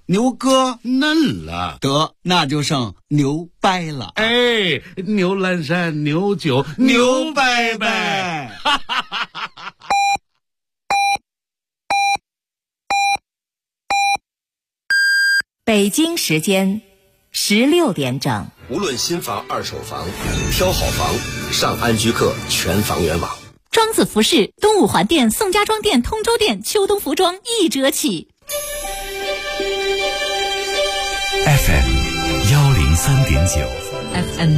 牛哥嫩了， 得那就剩牛掰了。 哎，牛栏山牛酒牛掰掰， 北京时间16点整。 无论新房二手房，挑好房上安居客全房源网。 庄子服饰东五环店、宋家庄店、通州店秋冬服装1折起。 FM 103.9 FM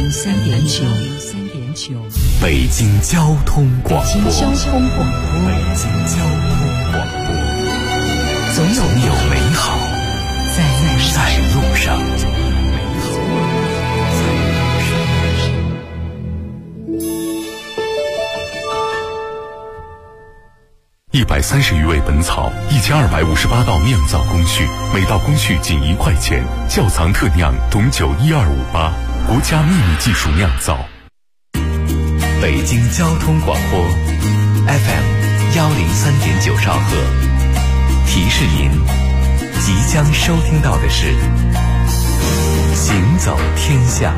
103.9 北京交通广播。 北京交通广播。 北京交通广播。 总有美好在路上。130余味本草，1258道酿造工序，每道工序仅1块钱。窖藏特酿董酒12588，国家秘密技术酿造。北京交通广播 FM 103.9兆赫，提示您即将收听到的是行走天下。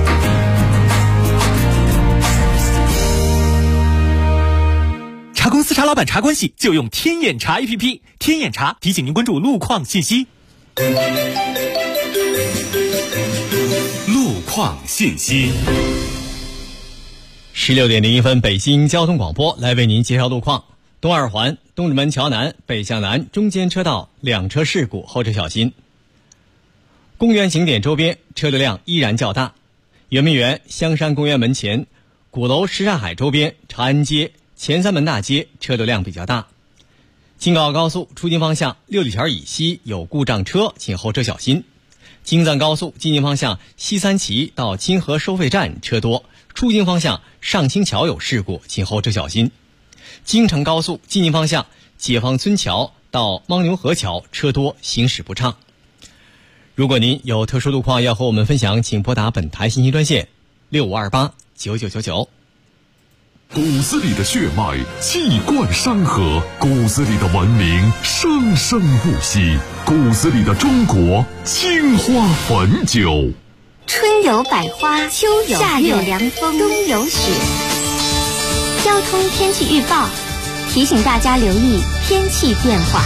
茶公司茶老板茶关系就用天眼查 APP， 天眼查提醒您关注路况信息。 路况信息。 16点01分，北京交通广播来为您介绍路况。东二环东直门桥南北向南中间车道2车事故，后车小心。公园景点周边车流量依然较大，圆明园香山公园门前、鼓楼什刹海周边、长安街前三门大街车流量比较大。京港澳高速出京方向六里桥以西有故障车，请后车小心。京藏高速进京方向西三旗到清河收费站车多，出京方向上清桥有事故，请后车小心。京承高速进京方向解放村桥到牦牛河桥车多，行驶不畅。如果您有特殊路况要和我们分享，请拨打本台信息专线65289999。 骨子里的血脉气贯山河，骨子里的文明生生不息，骨子里的中国青花汾酒。 春有百花，秋有夏有凉风，冬有雪。交通天气预报提醒大家留意天气变化。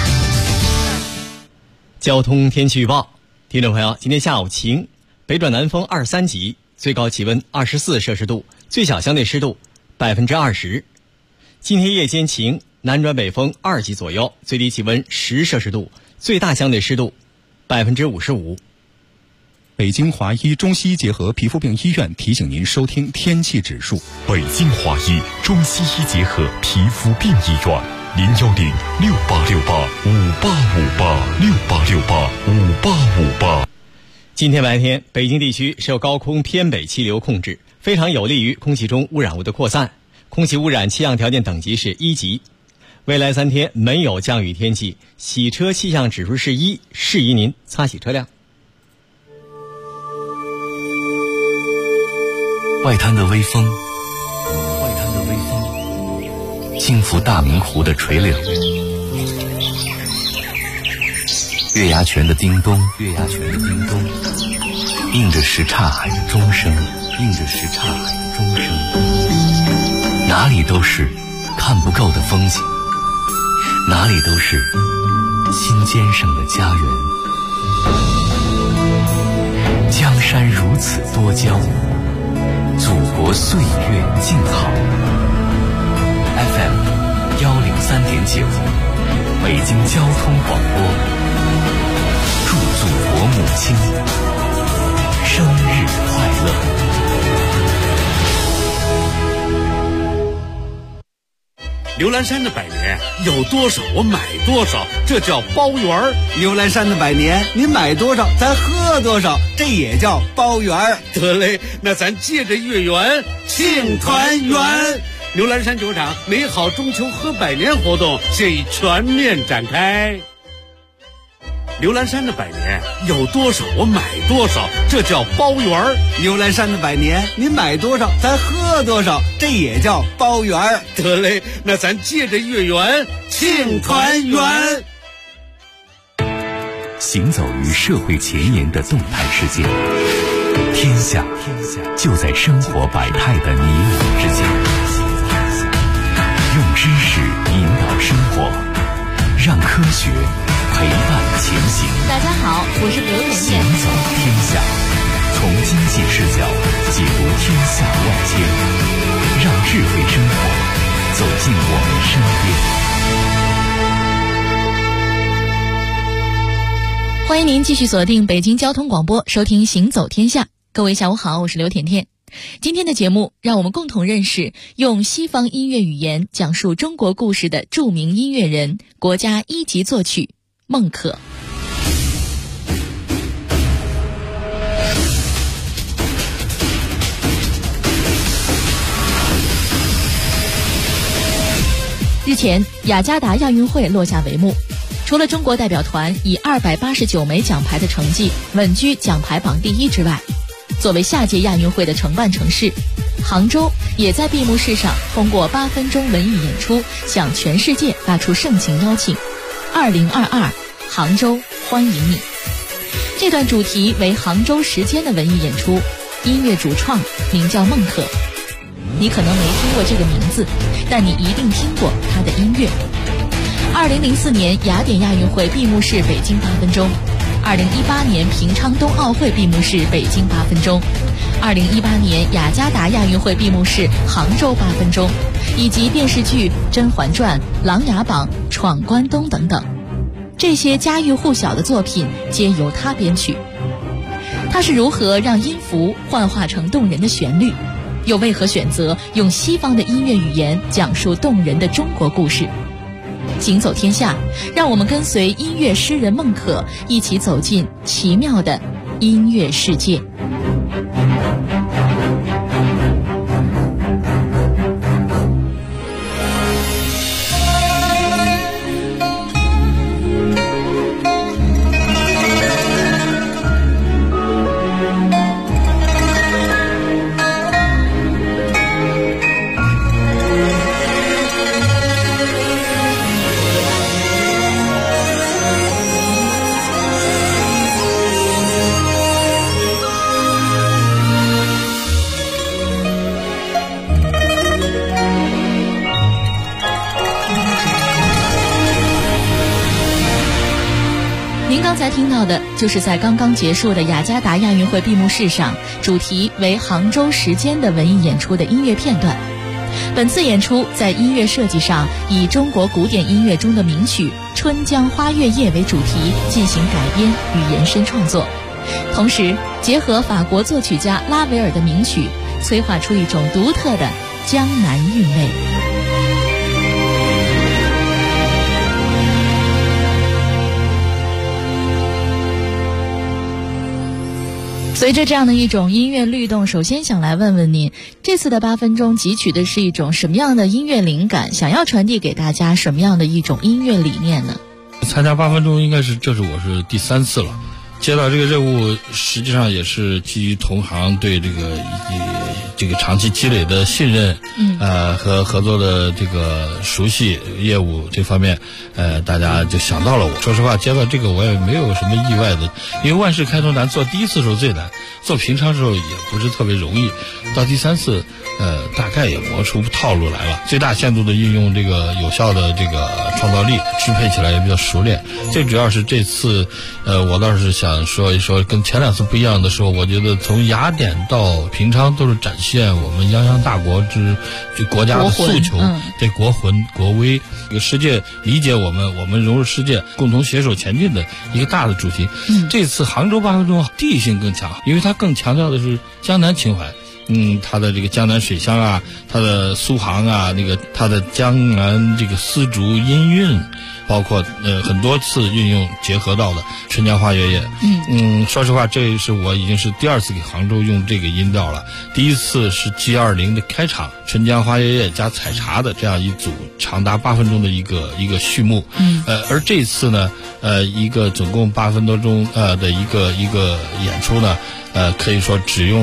交通天气预报，听众朋友，今天下午晴，北转南风2、3级，最高气温24摄氏度，最小相对湿度20%。今天夜间晴，南转北风2级左右，最低气温10摄氏度，最大相对湿度55%。 北京华医中西医结合皮肤病医院提醒您收听天气指数。 北京华医中西医结合皮肤病医院，0106868585858，68685858。 今天白天，北京地区受高空偏北气流控制，非常有利于空气中污染物的扩散，空气污染气象条件等级是1级。未来3天没有降雨天气，洗车气象指数是1，适宜您擦洗车辆。 外滩的微风，轻拂大明湖的垂柳，月牙泉的叮咚，映着什刹海的钟声，哪里都是看不够的风景，哪里都是心尖上的家园。江山如此多娇，祖国岁月静好。FM 103.9，北京交通广播，祝祖国母亲生日快乐。 牛栏山的百年有多少我买多少，这叫包圆儿。 牛栏山的百年，您买多少咱喝多少，这也叫包圆儿。 得嘞，那咱借着月圆庆团圆。牛栏山酒厂美好中秋喝百年活动现已全面展开。牛栏山的百年有多少我买多少，这叫包圆儿。 牛栏山的百年，您买多少咱喝多少，这也叫包圆儿。 得嘞，那咱借着月圆庆团圆。 行走于社会前沿的动态世界。天下就在生活百态的你我之间。用知识引导生活，让科学陪伴前行。 大家好，我是刘甜甜。 行走天下，从经济视角解读天下万千，让智慧生活走进我们身边。欢迎您继续锁定北京交通广播，收听《行走天下》。各位下午好，我是刘甜甜。今天的节目，让我们共同认识用西方音乐语言讲述中国故事的著名音乐人、国家1级作曲孟可。日前，雅加达亚运会落下帷幕。除了中国代表团以289枚奖牌的成绩稳居奖牌榜第1之外，作为下届亚运会的承办城市，杭州也在闭幕式上通过8分钟文艺演出向全世界发出盛情邀请：2022杭州欢迎你。这段主题为杭州时间的文艺演出，音乐主创名叫孟可。你可能没听过这个名字，但你一定听过他的音乐。2004年雅典亚运会闭幕式北京8分钟，2018年平昌冬奥会闭幕式北京8分钟，2018年雅加达亚运会闭幕式杭州8分钟，以及电视剧《甄嬛传》《琅琊榜》《闯关东》等等，这些家喻户晓的作品皆由他编曲。他是如何让音符幻化成动人的旋律，又为何选择用西方的音乐语言讲述动人的中国故事？行走天下，让我们跟随音乐诗人孟可一起走进奇妙的音乐世界。听到的就是在刚刚结束的雅加达亚运会闭幕式上，主题为杭州时间的文艺演出的音乐片段。本次演出在音乐设计上以中国古典音乐中的名曲《春江花月夜》为主题进行改编与延伸创作，同时结合法国作曲家拉维尔的名曲，催化出一种独特的江南韵味。随着这样的一种音乐律动，首先想来问问您，这次的8分钟汲取的是一种什么样的音乐灵感？想要传递给大家什么样的一种音乐理念呢？ 参加8分钟这是我是第3次了，接到这个任务实际上也是基于同行对这个长期积累的信任，和合作的这个熟悉业务这方面，大家就想到了我。说实话，接到这个我也没有什么意外的，因为万事开头难，做第1次的时候最难，做平常时候也不是特别容易，到第3次，大概也磨出套路来了，最大限度的运用这个有效的这个创造力，支配起来也比较熟练。最主要是这次，我倒是想说一说，跟前2次不一样的时候，我觉得从雅典到平昌都是展现我们泱泱大国这国家的诉求，对国魂国威，这个世界理解我们融入世界，共同携手前进的一个大的主题。这次杭州8分钟地性更强，因为它更强调的是江南情怀。它的这个江南水乡啊，它的苏杭啊，它的江南这个丝竹音韵，包括很多次运用结合到的《春江花月夜》。说实话，这是我已经是第2次给杭州用这个音调了。第1次是 G20 的开场，《春江花月夜》加采茶的这样一组长达8分钟的一个序幕。而这次呢，一个总共8分多钟的一个演出呢，可以说只用了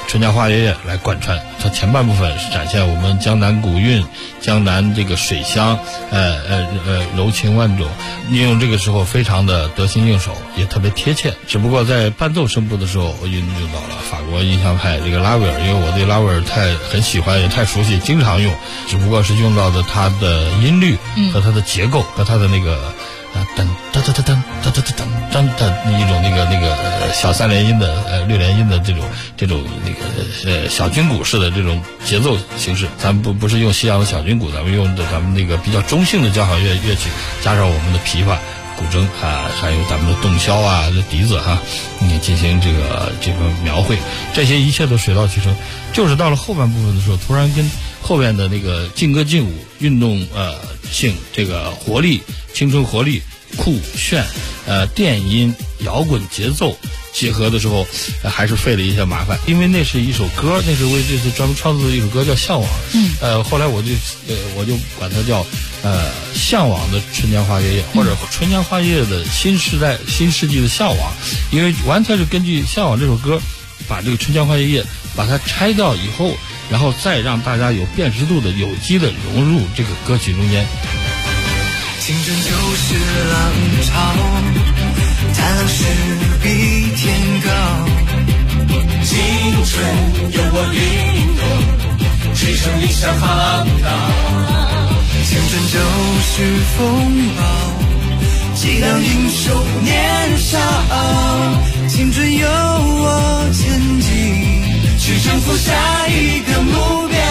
春江花月夜来贯穿。它前半部分是展现我们江南古韵，江南这个水乡，柔情万种，运用这个时候非常的得心应手，也特别贴切。只不过在伴奏声部的时候，我运用到了法国印象派这个拉威尔，因为我对拉威尔很喜欢，也太熟悉，经常用。只不过是用到的它的音律和它的结构和它的那个噔噔噔噔噔噔噔噔噔的一种那个小3连音的6连音的这种那个小军鼓式的这种节奏形式。咱们不是用西洋的小军鼓，咱们用的咱们那个比较中性的交响乐曲，加上我们的琵琶、古筝啊，还有咱们的洞箫啊、笛子哈，进行这个描绘，这些一切都水到渠成。就是到了后半部分的时候，突然跟后边的那个劲歌劲舞、运动性、这个活力、青春活力、酷炫、电音、摇滚节奏结合的时候，还是费了一些麻烦。因为那是一首歌，那是为这次专门创作的一首歌，叫《向往》。后来我就管它叫向往的春江花月夜，或者春江花月夜的新世纪的向往。因为完全是根据《向往》这首歌，把这个春江花月夜把它拆掉以后，然后再让大家有辨识度的、有机的融入这个歌曲中间。 青春就是浪潮，贪婪是比天高。青春有我运动，追上理想航道。青春就是风暴，激荡英雄年少。青春有我前进，去征服下一个目标。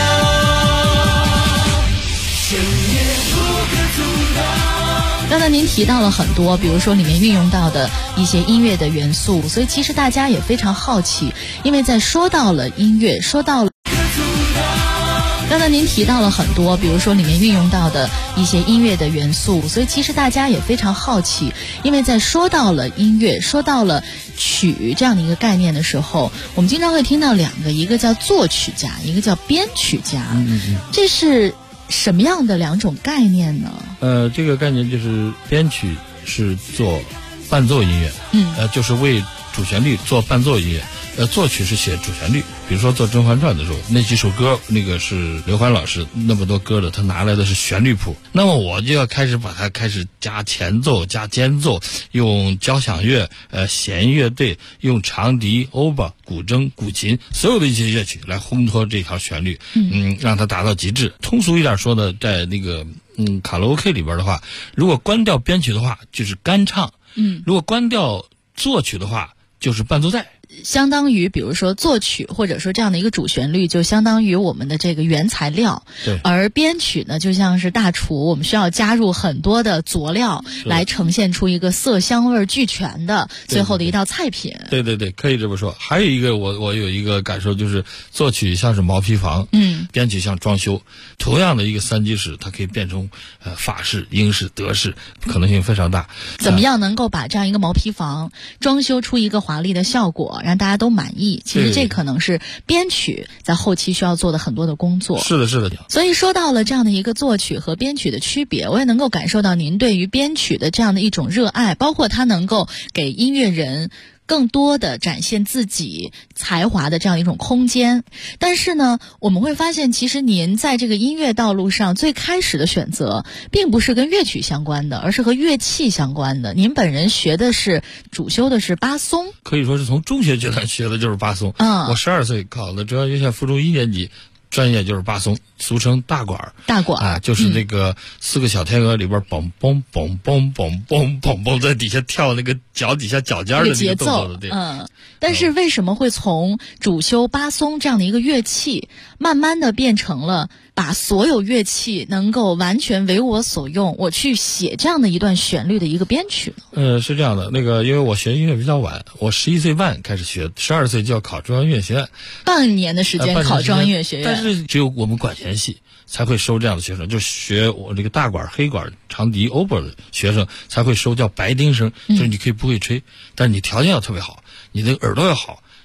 深夜不可阻挡。 刚才您提到了很多，比如说里面运用到的一些音乐的元素，所以其实大家也非常好奇，因为在说到了音乐，说到了刚才您提到了很多，比如说里面运用到的一些音乐的元素，所以其实大家也非常好奇，因为在说到了音乐，说到了曲这样的一个概念的时候，我们经常会听到两个，一个叫作曲家，一个叫编曲家。这是什么样的两种概念呢？ 这个概念就是编曲是做伴奏音乐，就是为主旋律做伴奏音乐，作曲是写主旋律。比如说做《甄嬛传》的时候，那几首歌，那个是刘欢老师那么多歌的，他拿来的是旋律谱，那么我就要开始把它开始加前奏、加间奏，用交响乐、弦乐队，用长笛、欧巴、古筝、古琴，所有的一些乐曲来烘托这条旋律，让它达到极致。通俗一点说呢，在那个卡拉 OK 里边的话，如果关掉编曲的话，就是干唱；如果关掉作曲的话，就是伴奏带。 相当于比如说作曲或者说这样的一个主旋律，就相当于我们的这个原材料， 对，而编曲呢就像是大厨，我们需要加入很多的佐料来呈现出一个色香味俱全的最后的一道菜品。 对对对，可以这么说。还有一个我有一个感受，就是作曲像是毛坯房，编曲像装修。同样的一个三级式，它可以变成法式、英式、德式，可能性非常大。 怎么样能够把这样一个毛坯房装修出一个华丽的效果，让大家都满意？其实这可能是编曲在后期需要做的很多的工作。 是的，是的。 所以说到了这样的一个作曲和编曲的区别，我也能够感受到您对于编曲的这样的一种热爱，包括它能够给音乐人更多的展现自己才华的这样一种空间。但是呢，我们会发现其实您在这个音乐道路上最开始的选择并不是跟乐曲相关的，而是和乐器相关的。您本人主修的是巴松， 可以说是从中学阶段学的就是巴松。我12岁考的中央音乐附中1年级，专业就是巴松，俗称大管啊，就是那个4个小天鹅里边嘣嘣嘣嘣嘣嘣嘣嘣在底下跳那个脚底下脚尖的那个动作的，对。 但是为什么会从主修巴松这样的一个乐器，慢慢的变成了把所有乐器能够完全为我所用，我去写这样的一段旋律的一个编曲呢？ 是这样的，因为我学音乐比较晚，我11岁半开始学，12岁就要考中央音乐学院， 半年的时间考中央音乐学院， 但是只有我们管弦系才会收这样的学生，就学我这个大管、黑管、长笛、欧巴的学生才会收叫白丁生，就是你可以不会吹，但是你条件要特别好，你的耳朵要好，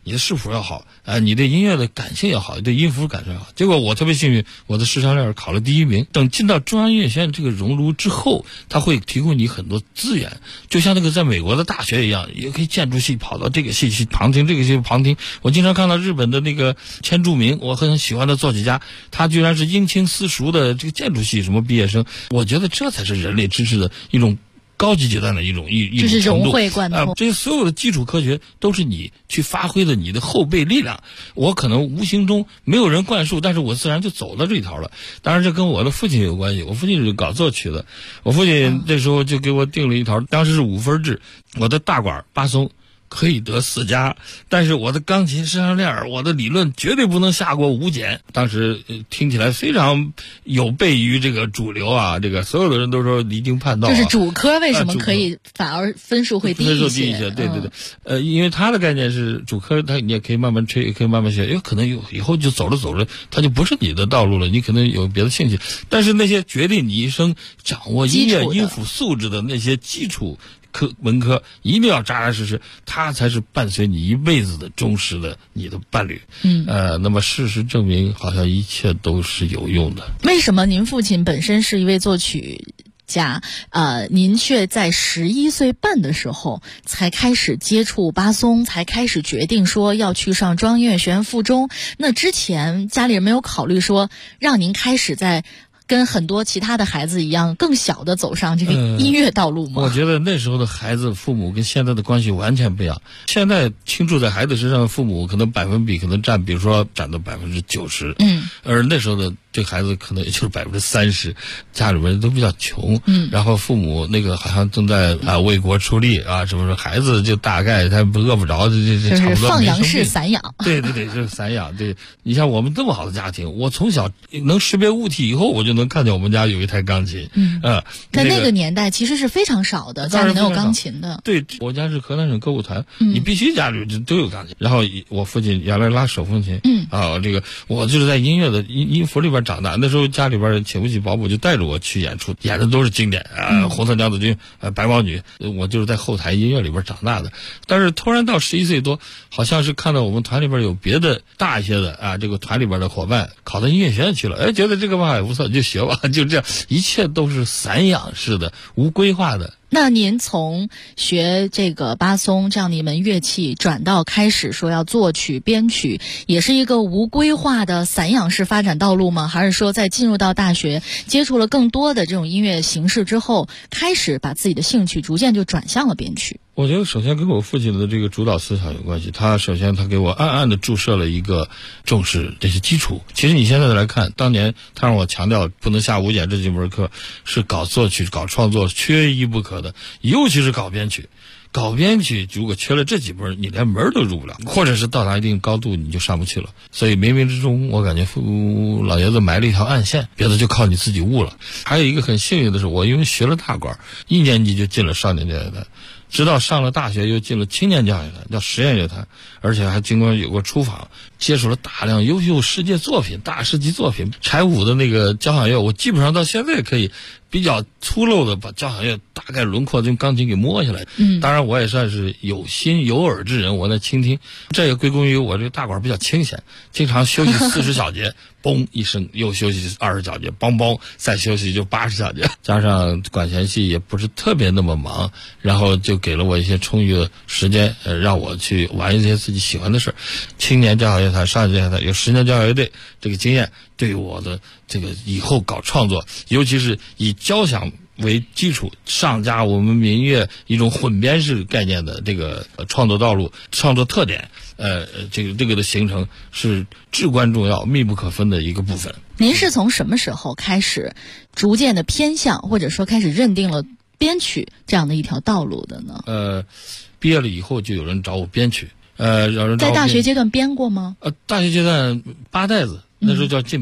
你的视谱要好，你对音乐的感性要好，对音符感受要好。结果我特别幸运，我的视唱练考了第1名。等进到中央音乐学院这个熔炉之后，他会提供你很多资源，就像那个在美国的大学一样，也可以建筑系跑到这个系去旁听，这个系旁听。我经常看到日本的那个千住明，我很喜欢的作曲家，他居然是英青私塾的这个建筑系什么毕业生。我觉得这才是人类知识的一种高级阶段的一种就是融会贯通。 这些所有的基础科学都是你去发挥的你的后备力量。我可能无形中没有人灌输，但是我自然就走到这一条了。当然这跟我的父亲有关系，我父亲是搞作曲的，我父亲这时候就给我定了一条，当时是5分制，我的大管巴松可以得4加，但是我的钢琴视唱练我的理论绝对不能下过5减。当时听起来非常有悖于这个主流啊，这个所有的人都说离经叛道就是主科为什么可以反而分数会低一些？ 分数低一些，对对对。因为他的概念是主科，你也可以慢慢吹，也可以慢慢学，有可能以后就走着走着，它就不是你的道路了，你可能有别的兴趣。但是那些决定你一生掌握音乐音符素质的那些基础文科一定要扎扎实实，它才是伴随你一辈子的忠实的你的伴侣。那么事实证明，好像一切都是有用的。 为什么您父亲本身是一位作曲家，您却在11岁半的时候才开始接触巴松，才开始决定说要去上中央音乐学院附中？那之前家里人没有考虑说让您开始在跟很多其他的孩子一样更小的走上这个音乐道路吗？ 我觉得那时候的孩子父母跟现在的关系完全不一样。现在倾注在孩子身上的父母可能百分比可能占，比如说占到90%，而那时候的这孩子可能也就是30%，家里面都比较穷，然后父母那个好像正在为国出力啊，什么说孩子就大概他饿不着，这差不多放羊式散养。 对对对，就是散养。对，你像我们这么好的家庭，我从小能识别物体以后，我就能看见我们家有一台钢琴。 在那个年代其实是非常少的家里能有钢琴的。 对，我家是河南省歌舞团，你必须家里都有钢琴。然后我父亲原来拉手风琴，这个我就是在音乐的音符里边长大。那时候家里边请不起保姆，就带着我去演出，演的都是经典红色娘子军、白毛女，我就是在后台音乐里边长大的。但是突然到11岁多，好像是看到我们团里边有别的大一些的这个团里边的伙伴考到音乐学院去了，觉得这个吧也不错，就学吧，就这样，一切都是散养式的、无规划的。 那您从学这个巴松这样的一门乐器转到开始说要作曲编曲，也是一个无规划的散养式发展道路吗？还是说在进入到大学接触了更多的这种音乐形式之后，开始把自己的兴趣逐渐就转向了编曲？ 我觉得首先跟我父亲的这个主导思想有关系。他给我暗暗的注射了一个重视这些基础。其实你现在来看，当年他让我强调不能下5减这几门课，是搞作曲、搞创作缺一不可的，尤其是搞编曲。搞编曲如果缺了这几门，你连门都入不了，或者是到达一定高度你就上不去了。所以冥冥之中，我感觉老爷子埋了一条暗线，别的就靠你自己悟了。还有一个很幸运的是，我因为学了大管，1年级就进了少年交响乐团，直到上了大学又进了青年交响乐团，叫实验乐团，而且还经过有过出访，接触了大量优秀世界作品、大师级作品。柴五的那个交响乐，我基本上到现在可以比较粗陋的把交响乐大概轮廓用钢琴给摸下来。当然我也算是有心有耳之人，我在倾听。这也归功于我这个大管比较清闲，经常休息40小节，嘣一声又休息20小节，梆梆再休息就80小节。加上管弦系也不是特别那么忙，然后就给了我一些充裕的时间，让我去玩一些自己喜欢的事儿。青年交响乐团、少年交响乐团有10年交响乐队这个经验，对我的这个以后搞创作，尤其是以交响为基础上加我们民乐一种混编式概念的这个创作道路、创作特点，这个的形成是至关重要、密不可分的一个部分。 您是从什么时候开始逐渐的偏向，或者说开始认定了编曲这样的一条道路的呢？ 毕业了以后就有人找我编曲，有人找我在大学阶段编过吗？ 大学阶段8袋子，那时候叫进棚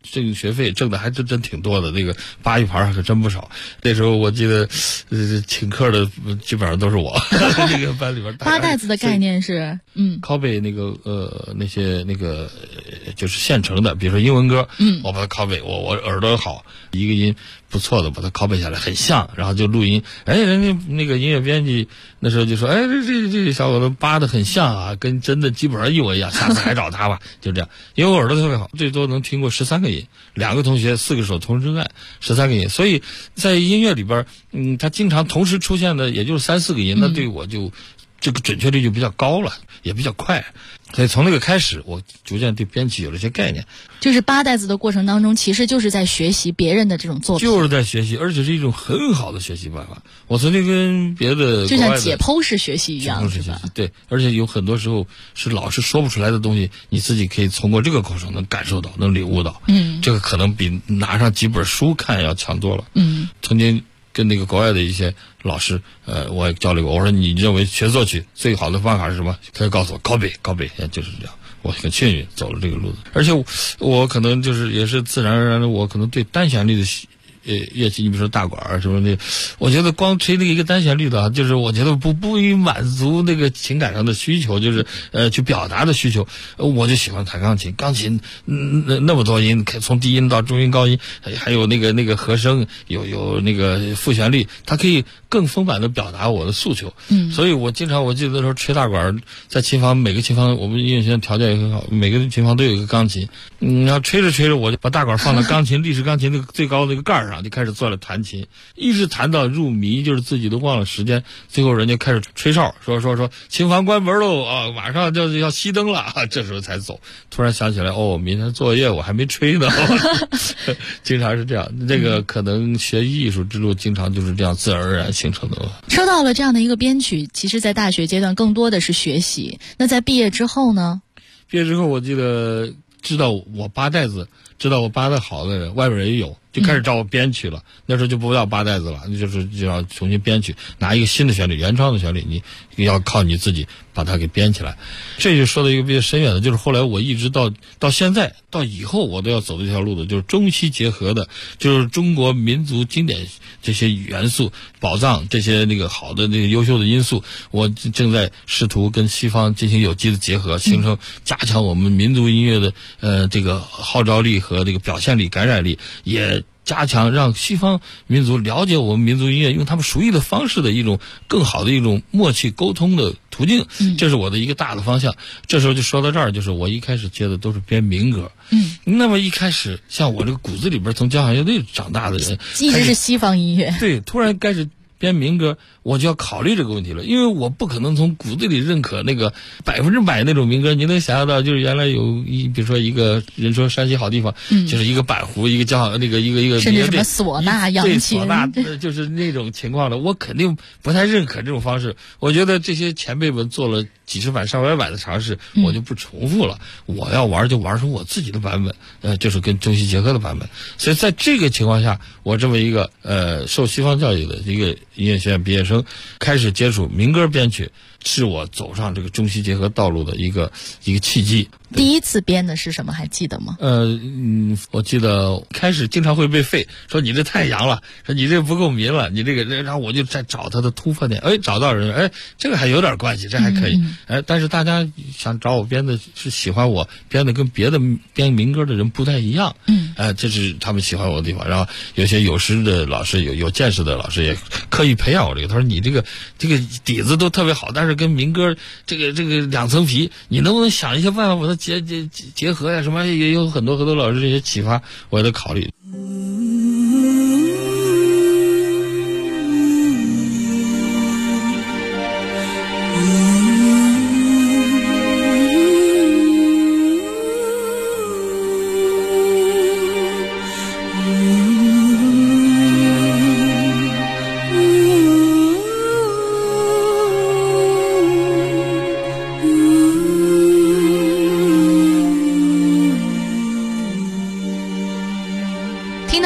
这个学费挣的还真挺多的，那个八一盘可真不少。那时候我记得，请客的基本上都是我。这个班里边八带子的概念是， 拷贝那个那些那个就是现成的，比如说英文歌，我把它拷贝，我耳朵好，一个音不错的把它拷贝下来，很像，然后就录音。人家那个音乐编辑那时候就说，这小伙子扒的很像啊，跟真的基本上一模一样，下次还找他吧。就这样，因为我耳朵特别好，最多能听过13个音，2个同学4个手同时真爱，13个音，所以在音乐里边，他经常同时出现的也就是3、4个音，那对我就这个准确率就比较高了，也比较快。所以从那个开始，我逐渐对编曲有了一些概念。 就是八带子的过程当中，其实就是在学习别人的这种作品， 就是在学习，而且是一种很好的学习办法。我曾经跟别的就像解剖式学习一样， 是吧？对，而且有很多时候是老师说不出来的东西，你自己可以通过这个过程能感受到，能领悟到。这个可能比拿上几本书看要强多了。曾经跟那个国外的一些老师，我也交流过。我说你认为学作曲最好的方法是什么？他就告诉我拷贝，就是这样。我很幸运走了这个路子，而且我可能就是也是自然而然的，我可能对单旋律的乐器，你比如说大管什么的，我觉得光吹那个一个单旋律的，就是我觉得不以满足那个情感上的需求，就是去表达的需求，我就喜欢弹钢琴。钢琴那么多音，从低音到中音、高音，还有那个和声，有那个副旋律，它可以更丰满的表达我的诉求。所以我记得那时候吹大管，在琴房，每个琴房我们音乐学院条件也很好，每个琴房都有一个钢琴。然后吹着，我就把大管放到钢琴立式钢琴那个最高的那个盖上，就开始坐着弹琴，一直弹到入迷，就是自己都忘了时间。最后人家开始吹哨，说琴房关门喽啊，马上就要熄灯了啊，这时候才走。突然想起来，明天作业我还没吹呢。经常是这样，这个可能学艺术之路经常就是这样自然而然形成的。 说到了这样的一个编曲，其实在大学阶段更多的是学习。那在毕业之后呢？ 毕业之后，我记得知道我八带子，知道我八得好的人，外边人也有，就开始找我编曲了。那时候就不叫八带子了，就要重新编曲，拿一个新的旋律，原创的旋律，你要靠你自己把它给编起来。这就说到一个比较深远的，就是后来我一直到现在到以后，我都要走这条路的，就是中西结合的，就是中国民族经典这些元素、宝藏这些那个好的那个优秀的因素，我正在试图跟西方进行有机的结合，形成加强我们民族音乐的这个号召力和这个表现力、感染力，也加强让西方民族了解我们民族音乐用他们熟悉的方式的一种更好的一种默契沟通的途径，这是我的一个大的方向。这时候就说到这儿，就是我一开始接的都是编民歌，那么一开始像我这个骨子里边从交响乐队长大的人， 一直是西方音乐， 对，突然开始编民歌，我就要考虑这个问题了，因为我不可能从骨子里认可那个100%那种民歌。你能想象到，就是原来比如说一个人说山西好地方，就是一个板胡，一个交响那个一个甚至什么唢呐、扬琴， 唢呐，就是那种情况的，我肯定不太认可这种方式。我觉得这些前辈们做了几十版、上百版的尝试，我就不重复了。我要玩就玩出我自己的版本，就是跟中西结合的版本。所以在这个情况下，我这么一个受西方教育的一个音乐学院毕业生，开始接触民歌编曲，是我走上这个中西结合道路的一个契机。 第一次编的是什么？还记得吗？ 我记得开始经常会被废，说你这太洋了，说你这不够民了，你这个，然后我就在找他的突破点，找到人，这个还有点关系，这还可以，但是大家想找我编的是喜欢我编的跟别的编民歌的人不太一样，这是他们喜欢我的地方。然后有些有识的老师，有见识的老师也刻意培养我这个，他说你这个底子都特别好，但是跟民歌这个两层皮，你能不能想一些办法把它结合呀？什么也有很多老师这些启发，我也得考虑。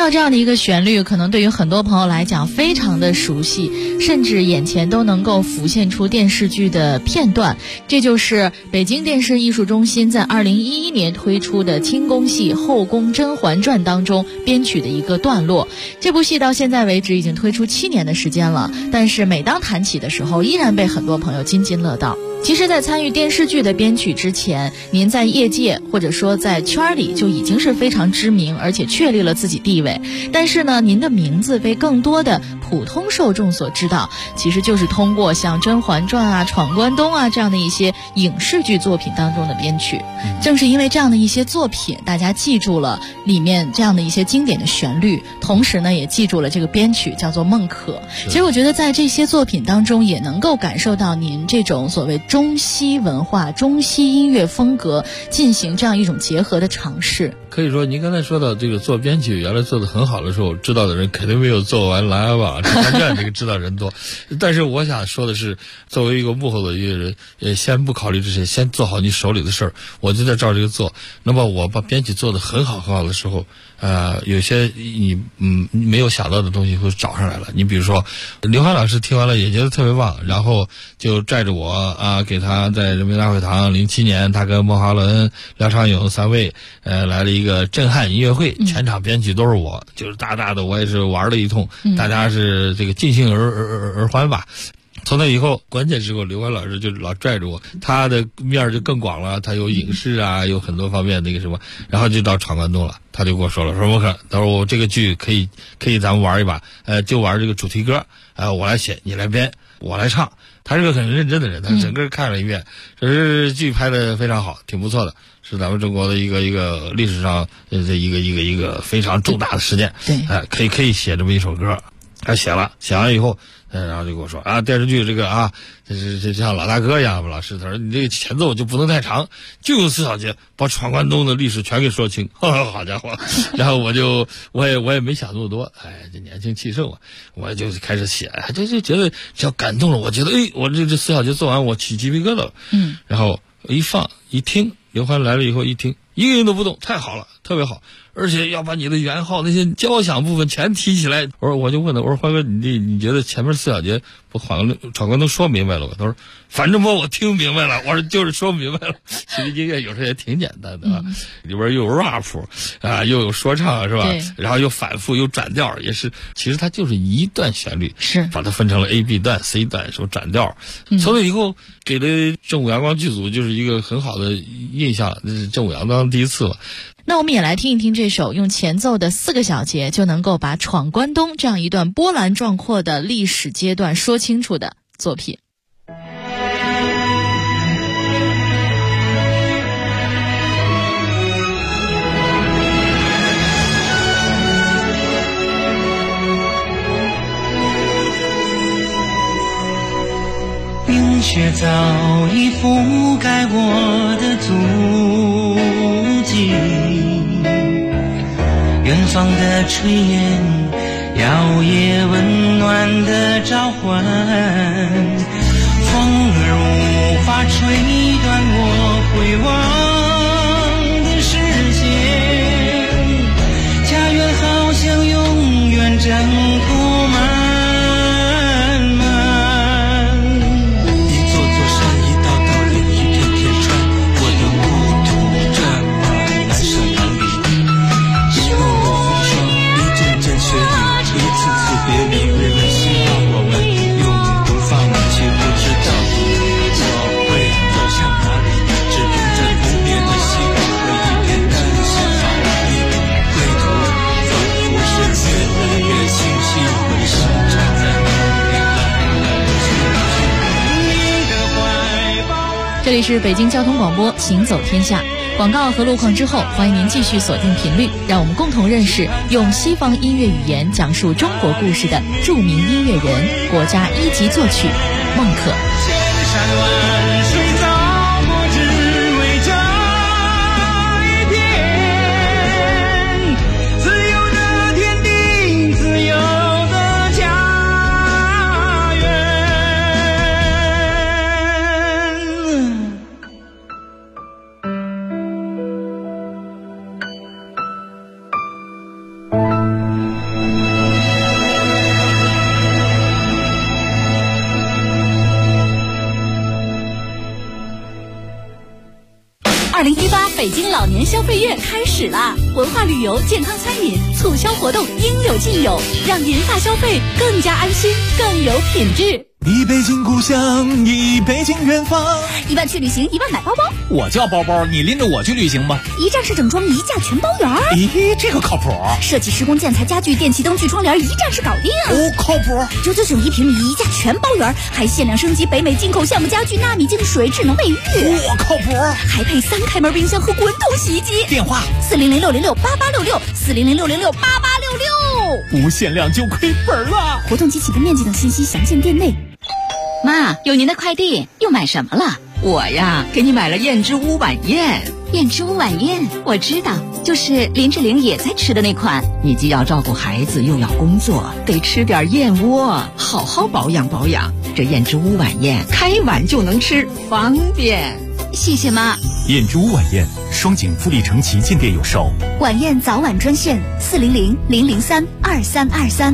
到这样的一个旋律，可能对于很多朋友来讲非常的熟悉，甚至眼前都能够浮现出电视剧的片段。这就是北京电视艺术中心在2011年推出的清宫戏《后宫甄嬛传》当中编曲的一个段落。这部戏到现在为止已经推出7年的时间了，但是每当谈起的时候，依然被很多朋友津津乐道。其实在参与电视剧的编曲之前，您在业界或者说在圈里就已经是非常知名，而且确立了自己地位。但是呢，您的名字被更多的普通受众所知道，其实就是通过像《甄嬛传》啊、《闯关东》啊这样的一些影视剧作品当中的编曲。正是因为这样的一些作品，大家记住了里面这样的一些经典的旋律，同时呢也记住了这个编曲叫做孟可。其实我觉得在这些作品当中也能够感受到您这种所谓中西文化、中西音乐风格进行这样一种结合的尝试。 可以说您刚才说到这个做编曲原来做得很好的时候，知道的人肯定没有做完《琅琊榜》《甄嬛传》这个知道人多。但是我想说的是，作为一个幕后的音乐人，先不考虑这些，先做好你手里的事儿，我就在照这个做。那么我把编曲做得很好很好的时候，有些你没有想到的东西会找上来了。你比如说刘欢老师听完了也觉得特别棒，然后就拽着我给他在人民大会堂07年他跟孟华伦、廖昌永3位来了一个震撼音乐会，全场编曲都是我，就是大大的我也是玩了一通，大家是这个尽兴而欢吧。从那以后，关键时候刘欢老师就老拽着我，他的面儿就更广了，他有影视啊，有很多方面那个什么，然后就到闯关东了。他就跟我说了，说孟可，他说我这个剧可以咱们玩一把，就玩这个主题歌，我来写，你来编，我来唱。他是个很认真的人，他整个看了一遍，这是剧拍的非常好，挺不错的，是咱们中国的一个历史上这一个非常重大的事件。对，可以写这么一首歌。他写完以后，然后就跟我说电视剧这个这像老大哥一样吧，老师，他说你这个前奏就不能太长，就用4小节把闯关东的历史全给说清。好家伙！然后我也没想那么多，这年轻气盛嘛，我就开始写，就觉得只要感动了，我觉得我这4小节做完，我起鸡皮疙瘩了。然后一放一听，刘欢来了以后一听，一个人都不动，太好了，特别好。而且要把你的元号那些交响部分全提起来。我就问他，我说欢哥，你觉得前面4小节不闯关东说明白了吧？他说反正我听明白了。我说就是说明白了。其实音乐有时候也挺简单的里边又有 rap 又有说唱是吧？然后又反复又转调，也是其实它就是一段旋律，是把它分成了 A、B 段、C 段，什么转调。从那以后给了正午阳光剧组就是一个很好的印象，那是正午阳光第一次了。 那我们也来听一听这首用前奏的4个小节就能够把闯关东这样一段波澜壮阔的历史阶段说清楚的作品。 冰雪早已覆盖我的足迹，远方的炊烟摇曳温暖的召唤，风儿无法吹断我回望的视线，家园好像永远征途漫这里是北京交通广播行走天下，广告和路况之后，欢迎您继续锁定频率，让我们共同认识用西方音乐语言讲述中国故事的著名音乐人、国家1级作曲孟可。 2018北京老年消费月开始啦！文化旅游、健康餐饮促销活动应有尽有，让银发消费更加安心、更有品质。 一北京故乡，一北京远方。 1万去旅行，1万买包包。 我叫包包，你拎着我去旅行吧。 一站式整装，一价全包圆。 咦，这个靠谱。 设计、施工、建材、家具、电器、灯具、窗帘，一站式搞定。 哦，靠谱。 999一平米，一价全包圆，还限量升级北美进口橡木家具、纳米净水、智能卫浴。 我靠谱。 还配3开门冰箱和滚筒洗衣机。 电话 4006068866400606886。 不限量就亏本了。 活动及起步面积等信息详见店内。 妈，有您的快递，又买什么了？我呀，给你买了燕之屋晚宴。 燕之屋晚宴，我知道，就是林志玲也在吃的那款。 你既要照顾孩子，又要工作，得吃点燕窝，好好保养保养。这燕之屋晚宴，开碗就能吃，方便。 谢谢妈。 燕之屋晚宴，双井富力城旗舰店有售。 晚宴早晚专线400-003-2323。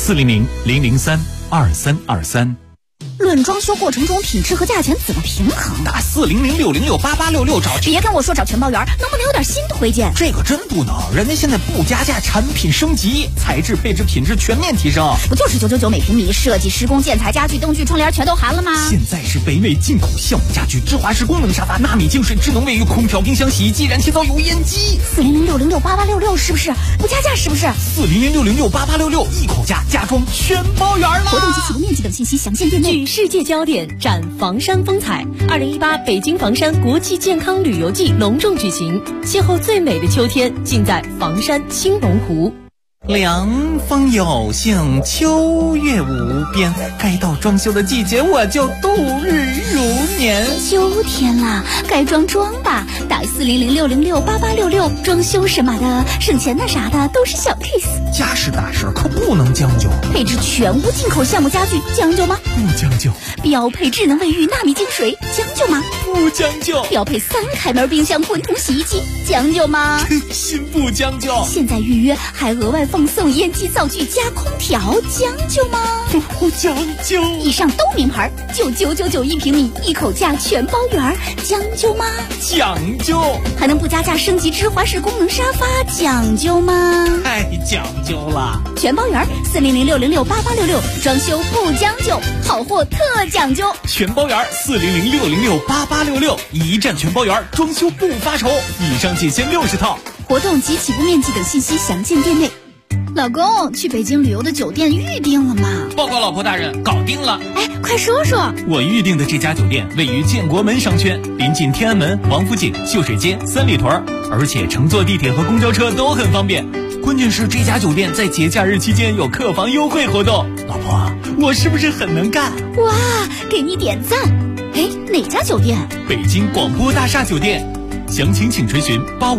400-003-2323。 论装修过程中品质和价钱怎么平衡？ 打400-606-8866找。 别跟我说找全包圆，能不能有点新推荐？ 这个真不能，人家现在不加价，产品升级，材质、配置、品质全面提升。 不就是999每平米，设计、施工、建材、家具、灯具、窗帘全都含了吗？ 现在是北美进口橡木家具、芝华士功能沙发、纳米净水、智能卫浴、空调、冰箱、洗衣机、燃气灶、油烟机。 400-606-8866是不是？不加价是不是 ？400-606-8866一口价，家装全包圆了。 活动及起步面积等信息详见店内。 聚世界焦点，展房山风采。2018北京房山国际健康旅游季隆重举行，邂逅最美的秋天，尽在房山青龙湖。 凉风有幸，秋月无边，该到装修的季节，我就度日如年。 秋天啦，该装吧，打400-606-8866，装修什么的，省钱的啥的都是小 case。 家事大事可不能将就。 配置全屋进口橡木家具，将就吗？ 不将就。 标配智能卫浴、纳米净水，将就吗？ 不将就。 标配3开门冰箱、滚筒洗衣机，将就吗？ 心不将就。 现在预约还额外放送烟机灶具加空调，将就吗？ 不将就。 以上都名牌，999一平米，一口价全包圆，将就吗？ 讲究。 还能不加价升级芝华士功能沙发，讲究吗？ 太讲究了。 全包圆，400-606-8866，装修不将就，好货特讲究。 全包圆，400-606-8866，一站全包圆，装修不发愁。以上仅限60套。 活动及起步面积等信息详见店内。老公，去北京旅游的酒店预定了吗？ 报告老婆大人，搞定了。 哎，快说说。 我预定的这家酒店位于建国门商圈，临近天安门、王府井、秀水街、三里屯，而且乘坐地铁和公交车都很方便。关键是这家酒店在节假日期间有客房优惠活动。老婆，我是不是很能干？ 哇，给你点赞。哎，哪家酒店？ 北京广播大厦酒店。详情请垂询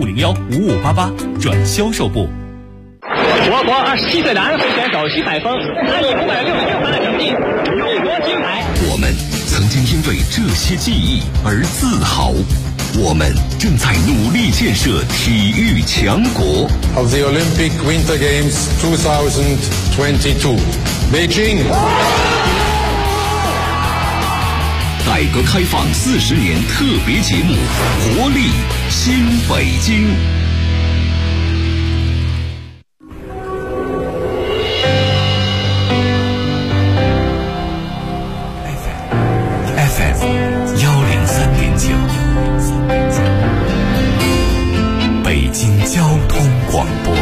8501-5588转销售部。 我国27岁男会选手徐海峰，他以566分的成绩入国金牌。 我们曾经因为这些记忆而自豪，我们正在努力建设体育强国。 Of the Olympic Winter Games 2022, Beijing。 改革开放40年特别节目，活力新北京。FM 103.9，北京交通广播。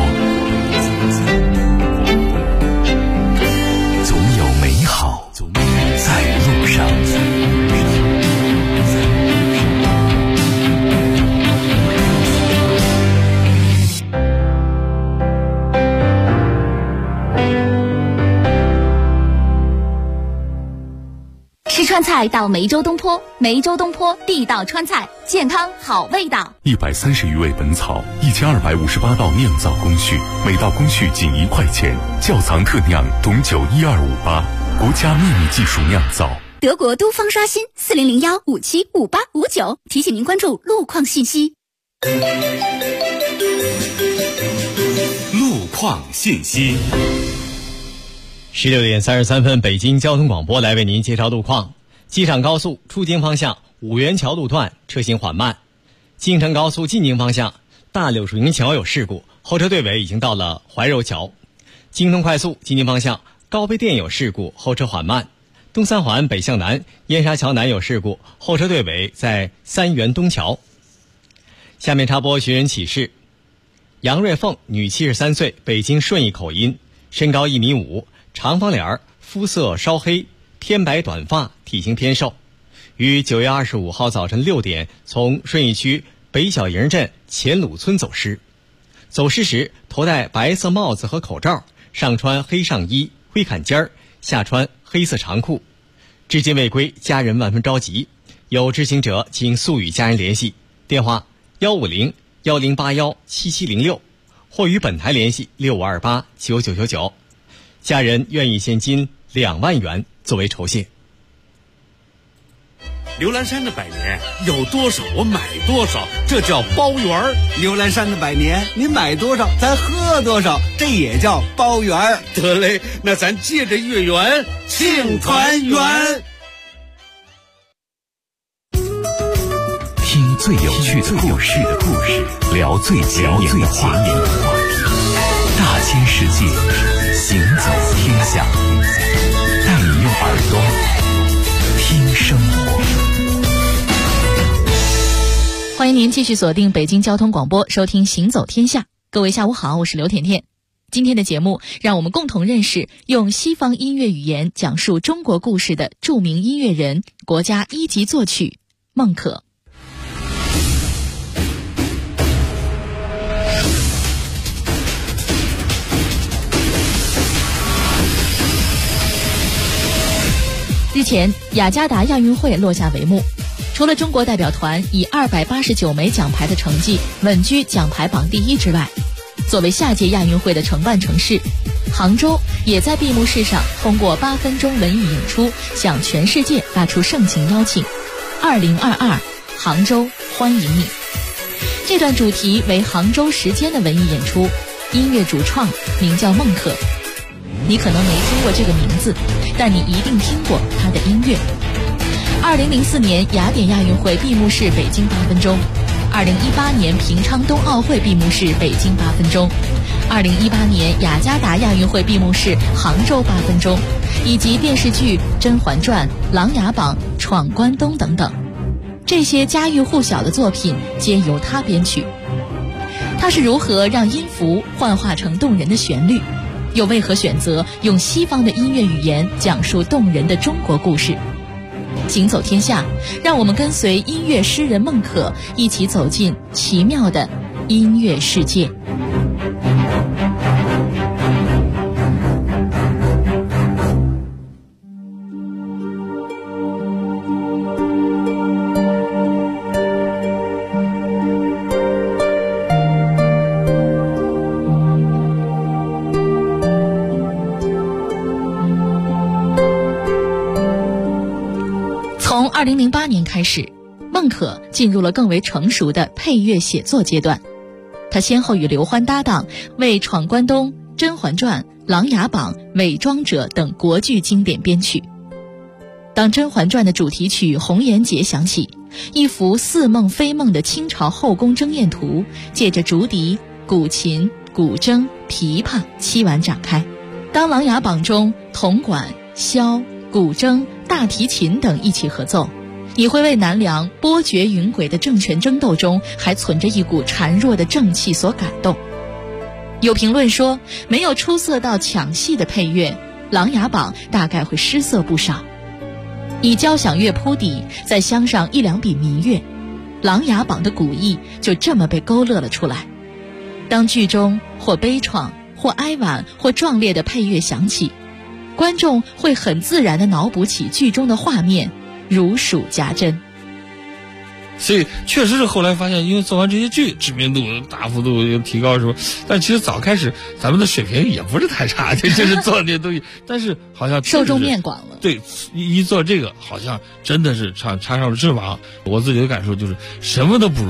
总有美好在路上。 吃川菜到梅州东坡，梅州东坡地道川菜，健康好味道。 130余味本草，1258道酿造工序，每道工序仅1块钱，窖藏特酿董酒12588，国家秘密技术酿造。 德国都方刷新400-575859，提醒您关注路况信息。 路况信息。 16点33分，北京交通广播来为您介绍路况。机场高速出京方向五元桥路段车行缓慢， 京承高速进京方向大柳树营桥有事故，后车队尾已经到了怀柔桥。京通快速进京方向高碑店有事故，后车缓慢。东三环北向南燕沙桥南有事故，后车队尾在三元东桥。下面插播寻人启事。杨瑞凤，女73岁，北京顺义口音，身高1.5米，长方脸，肤色稍黑，偏白短发，体型偏瘦。于9月25号早晨6点从顺义区北小营镇前鲁村走失。走失时头戴白色帽子和口罩，上穿黑上衣、灰坎肩，下穿黑色长裤。至今未归，家人万分着急。有知情者请速与家人联系，电话150-1081-7706，或与本台联系6528-9999。家人愿意现金2万元作为酬谢。 刘兰山的百年有多少我买多少，这叫包圆。 刘兰山的百年您买多少咱喝多少，这也叫包圆。 得嘞，那咱借着月圆庆团圆。 听最有趣的故事，聊最前沿的话题，大千世界，行走天下，带你用耳朵听生活。 欢迎您继续锁定北京交通广播，收听《行走天下》。各位下午好，我是刘甜甜。今天的节目，让我们共同认识用西方音乐语言讲述中国故事的著名音乐人、国家1级作曲孟可。日前，雅加达亚运会落下帷幕。除了中国代表团以289枚奖牌的成绩稳居奖牌榜第1之外，作为下届亚运会的承办城市，杭州也在闭幕式上通过8分钟文艺演出向全世界发出盛情邀请：2022杭州欢迎你。这段主题为杭州时间的文艺演出，音乐主创名叫孟可。你可能没听过这个名字，但你一定听过他的音乐。2004年雅典亚运会闭幕式北京8分钟，2018年平昌冬奥会闭幕式北京8分钟，2018年雅加达亚运会闭幕式杭州8分钟，以及电视剧《甄嬛传》《琅琊榜》《闯关东》等等，这些家喻户晓的作品皆由他编曲。他是如何让音符幻化成动人的旋律，又为何选择用西方的音乐语言讲述动人的中国故事？行走天下，让我们跟随音乐诗人孟可一起走进奇妙的音乐世界。从2008年开始，孟可进入了更为成熟的配乐写作阶段。他先后与刘欢搭档，为《闯关东》《甄嬛传》《琅琊榜》《伪装者》等国剧经典编曲。当《甄嬛传》的主题曲《红颜劫》响起，一幅似梦非梦的清朝后宫争艳图借着竹笛、古琴、古筝、琵琶凄婉展开。当《琅琊榜》中铜管、箫、古筝、大提琴等一起合奏，你会为南梁波谲云诡的政权争斗中还存着一股孱弱的正气所感动。有评论说，没有出色到抢戏的配乐，《琅琊榜》大概会失色不少。以交响乐铺底，再镶上1、2笔民乐，《琅琊榜》的古意就这么被勾勒了出来。当剧中或悲怆、或哀婉、或壮烈的配乐响起，观众会很自然地脑补起剧中的画面，如数家珍。 所以确实是后来发现，因为做完这些剧，知名度大幅度提高什么，但其实早开始咱们的水平也不是太差，就是做这些东西，但是好像受众面广了。 对，一做这个好像真的是插上了翅膀。我自己的感受就是什么都不如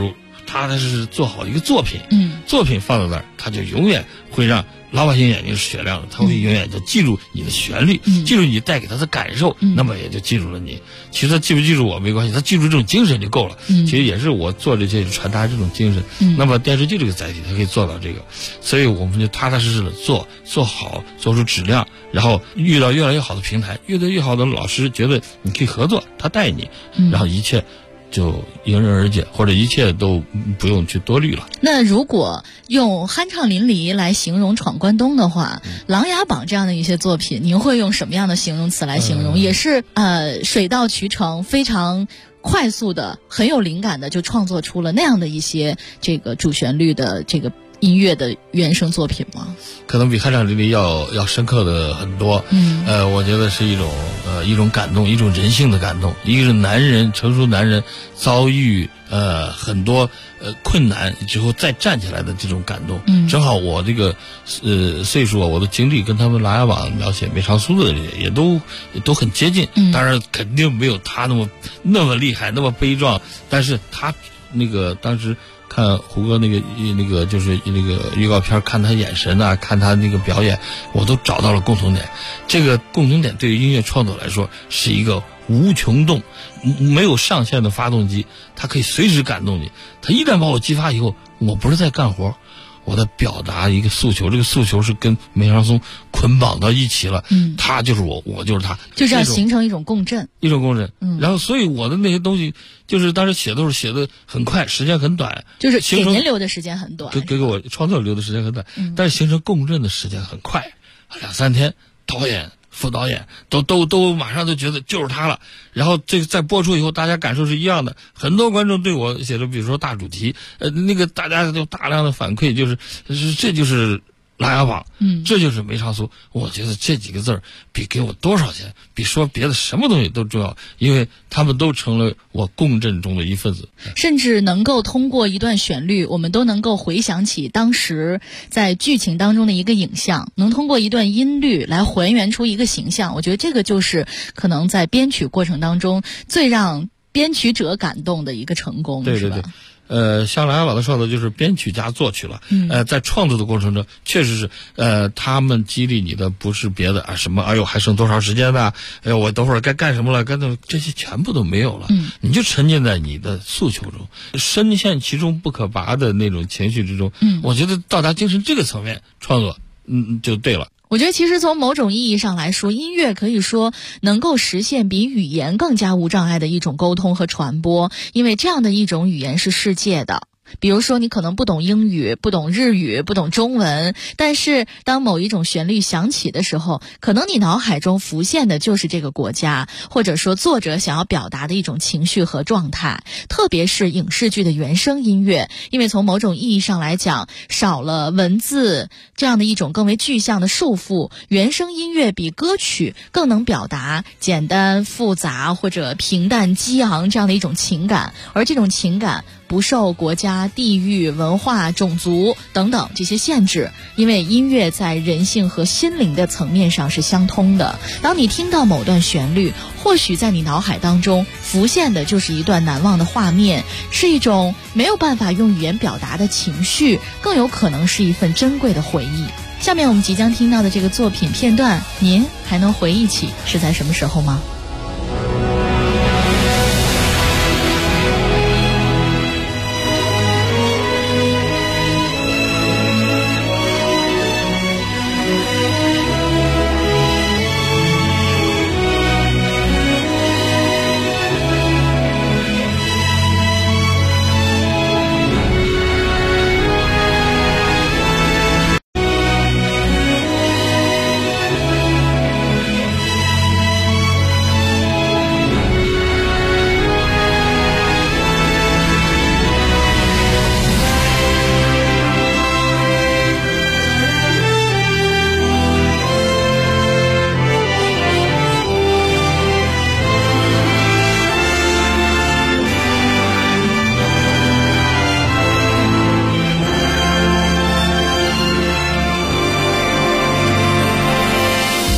踏踏实实做好一个作品。作品放在那儿，它就永远会让老百姓眼睛是雪亮的，他会永远就记住你的旋律，记住你带给他的感受，那么也就记住了你。其实他记不记住我没关系，他记住这种精神就够了。其实也是我做这些传达这种精神。那么电视剧这个载体，它可以做到这个，所以我们就踏踏实实的做好，做出质量，然后遇到越来越好的平台，遇到越好的老师，觉得你可以合作，他带你，然后一切就迎刃而解，或者一切都不用去多虑了。 那如果用酣畅淋漓来形容闯关东的话，琅琊榜这样的一些作品，您会用什么样的形容词来形容？也是水到渠成，非常快速的，很有灵感的，就创作出了那样的一些这个主旋律的这个音乐的原声作品吗？ 可能比酣畅淋漓要深刻的很多。我觉得是一种感动，一种人性的感动。一个是男人，成熟男人遭遇很多困难之后再站起来的这种感动。正好我这个岁数啊，我的经历跟他们琅琊榜描写梅长苏的也都很接近。当然肯定没有他那么厉害，那么悲壮，但是他那个当时看胡歌那个就是那个预告片，看他眼神啊，看他那个表演，我都找到了共同点。这个共同点对于音乐创作来说是一个无穷动，没有上限的发动机，它可以随时感动你。它一旦把我激发以后，我不是在干活，我在表达一个诉求，这个诉求是跟梅长苏捆绑到一起了。他就是我，我就是他， 就是要形成一种共振， 然后所以我的那些东西就是当时写都是写的很快，时间很短， 就是给您留的时间很短， 给我创作留的时间很短，但是形成共振的时间很快，2-3天，导演副导演都马上就觉得就是他了。然后这个在播出以后，大家感受是一样的。很多观众对我写的，比如说大主题，那个大家就大量的反馈，这就是琅琊榜，这就是梅长苏。我觉得这几个字儿比给我多少钱，比说别的什么东西都重要，因为他们都成了我共振中的一份子。 甚至能够通过一段旋律，我们都能够回想起当时在剧情当中的一个影像，能通过一段音律来还原出一个形象。我觉得这个就是可能在编曲过程当中最让编曲者感动的一个成功。 对对对。像琅琊榜的创作就是编曲加作曲了。在创作的过程中，确实是他们激励你的不是别的啊，什么哎呦还剩多长时间呢？哎呦我等会儿该干什么了？这些全部都没有了。你就沉浸在你的诉求中，深陷其中不可拔的那种情绪之中。我觉得到达精神这个层面创作，就对了。 我觉得其实从某种意义上来说，音乐可以说能够实现比语言更加无障碍的一种沟通和传播，因为这样的一种语言是世界的。比如说你可能不懂英语，不懂日语，不懂中文，但是当某一种旋律响起的时候，可能你脑海中浮现的就是这个国家，或者说作者想要表达的一种情绪和状态。特别是影视剧的原声音乐，因为从某种意义上来讲，少了文字这样的一种更为具象的束缚，原声音乐比歌曲更能表达简单复杂或者平淡激昂这样的一种情感，而这种情感不受国家、地域、文化、种族等等这些限制，因为音乐在人性和心灵的层面上是相通的。当你听到某段旋律，或许在你脑海当中浮现的就是一段难忘的画面，是一种没有办法用语言表达的情绪，更有可能是一份珍贵的回忆。下面我们即将听到的这个作品片段，您还能回忆起是在什么时候吗？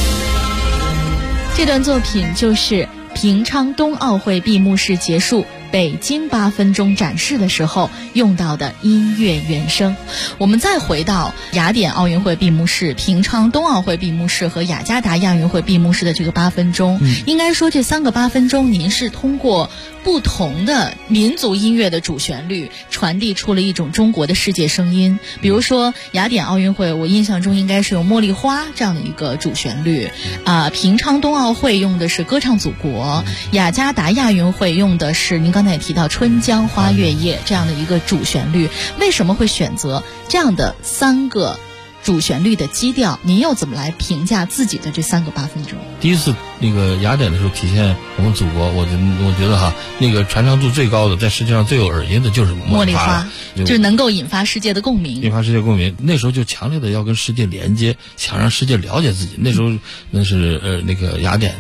这段作品就是平昌冬奥会闭幕式结束， 北京8分钟展示的时候用到的音乐原声。我们再回到雅典奥运会闭幕式、平昌冬奥会闭幕式和雅加达亚运会闭幕式的这个8分钟，应该说这3个8分钟您是通过不同的民族音乐的主旋律传递出了一种中国的世界声音。比如说雅典奥运会，我印象中应该是有茉莉花这样的一个主旋律平昌冬奥会用的是歌唱祖国，雅加达亚运会用的是您刚才也提到春江花月夜这样的一个主旋律。为什么会选择这样的3个主旋律的基调？您又怎么来评价自己的这3个8分钟？ 第一次那个雅典的时候体现我们祖国，我觉得哈，那个传唱度最高的，在世界上最有耳音的就是茉莉花， 就能够引发世界的共鸣。 引发世界共鸣，那时候就强烈的要跟世界连接，想让世界了解自己。那时候那是那个雅典